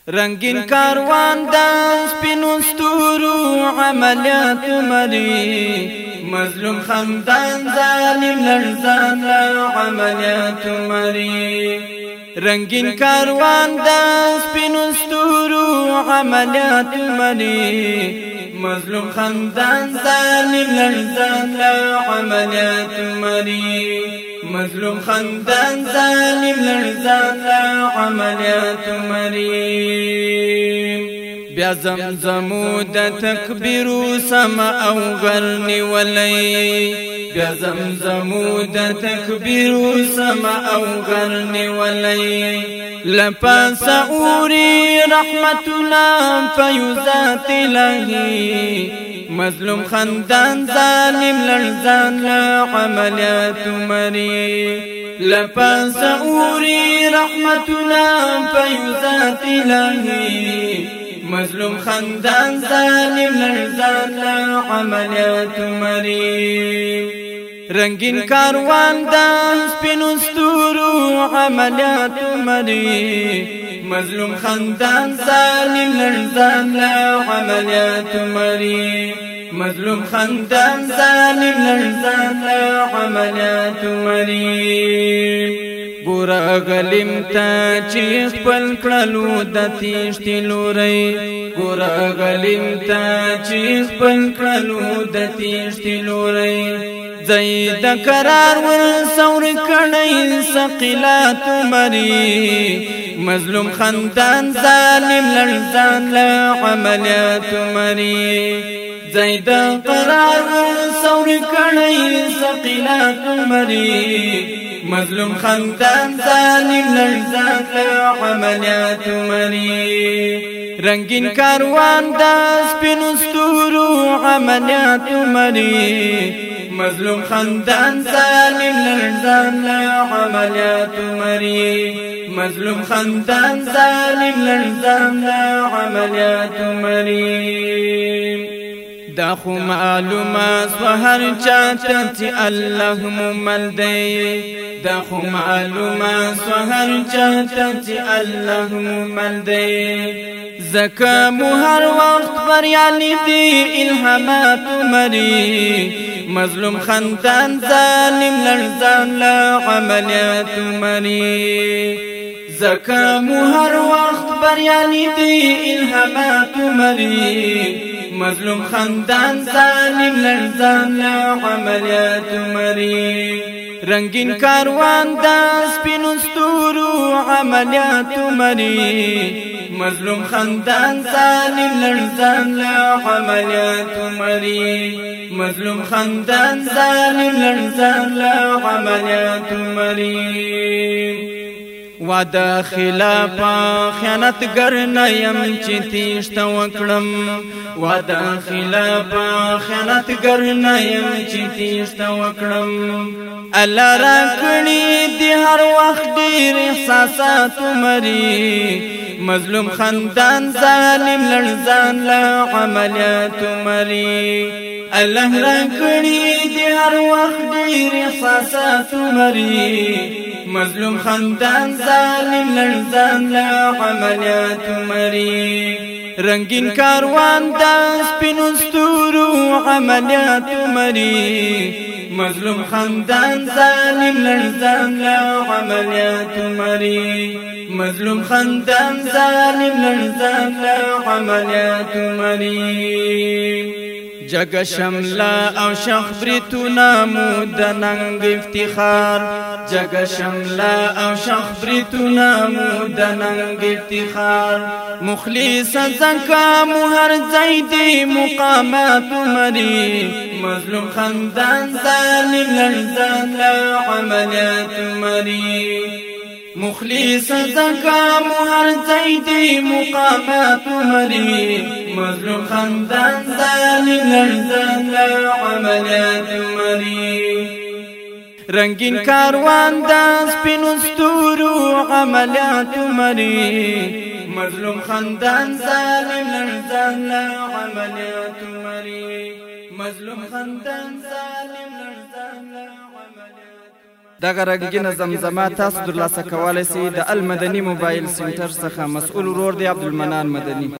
رنگین کاروان د سپینو ستورو عملیات مری مظلوم خندان ظالم لرزان عملیات مری رنگین کاروان د سپینو ستورو عملیات مری مظلوم خندان ظالم لرزان عملیات مری مظلوم خندان ظالم لرزان عملیات مری بیا زمزمو د تکبیرو سما او غرنی ولی بیا زمزمو د تکبیرو سما او غرنی ولی لپاس اوری رحمتنا فیضات الہی مظلوم خندان ظالم لرزان عملیات مری لپاس اوری رحمتنا فیضات الہی مظلوم خندان ظالم لرزان عملیات مری رنگین کاروان د سپینو ستورو عملیات مری مظلوم خندان ظالم لرزان عملیات مری مظلوم خندان ظالم لرزان عملیات مری ګورا غلیم ته چې خپل کړلو د تیشتي لوري ګورا غلیم ته چې خپل کړلو د تیشتي لوري زید قرار ور سور کړي ثقيلات مری مظلوم خندان ظالم لرزان عملیات مری زید قرار ور سور کړي ثقيلات مری مظلوم خندان ظالم لرزان عملیات مری رنگین کاروان د سپینو ستورو عملیات مری مظلوم خندان ظالم لرزان عملیات مری مظلوم خندان ظالم لرزان عملیات مری دا خو معلومه سو هر چاته چې الله ممل دی دا خو معلومه سو هر چاته چې الله ممل دی زکه مو هر وخت بریالي دي الهامات مری مظلوم خندان ظالم لرزان عملیات مری زکه مو هر وخت بریالي دي الهامات مری مظلوم خندان ظالم لرزان عملیات مری رنگین کاروان د سپینو ستورو عملیات مری مظلوم خندان ظالم لرزان عملیات مری مظلوم خندان ظالم لرزان عملیات مری وعده خلاف خیانت ګرنیم چې تیشت وکړم وعده خلاف خیانت ګرنیم چې تیشت وکړم الله را کړی دی هر وخت ډیر احساسات مری مظلوم خندان ظالم لرزان عملیات مری الله را کړی دی هر وخت ډیر احساسات مری مظلوم خندان ظالم لرزان عملیات مری رنگین کاروان د سپینو ستورو عملیات مری مظلوم خندان ظالم لرزان عملیات مری مظلوم خندان ظالم لرزان عملیات مری جگ شملا او شخ بریتونا مود ننگ افتخار جگ شملا او شخ بریتونا مود ننگ افتخار مخلص زکا مهر زیدی مقامات مری مظلوم خندان ظالم لرزان عملیات مری مخلص زکا مهر زیدی مقامات مری مظلوم خندان ظالم لرزان عملیات مری رنگین کاروان د سپینو ستورو عملیات مری مظلوم خندان ظالم لرزان عملیات مری مظلوم خندان ظالم لرزان عملیات دغه رنګینه زمزمه تاسو ترلاسه کولی سئ د المدني موبایل سنټر څخه. مسؤل ورور دی عبدالمنان مدني.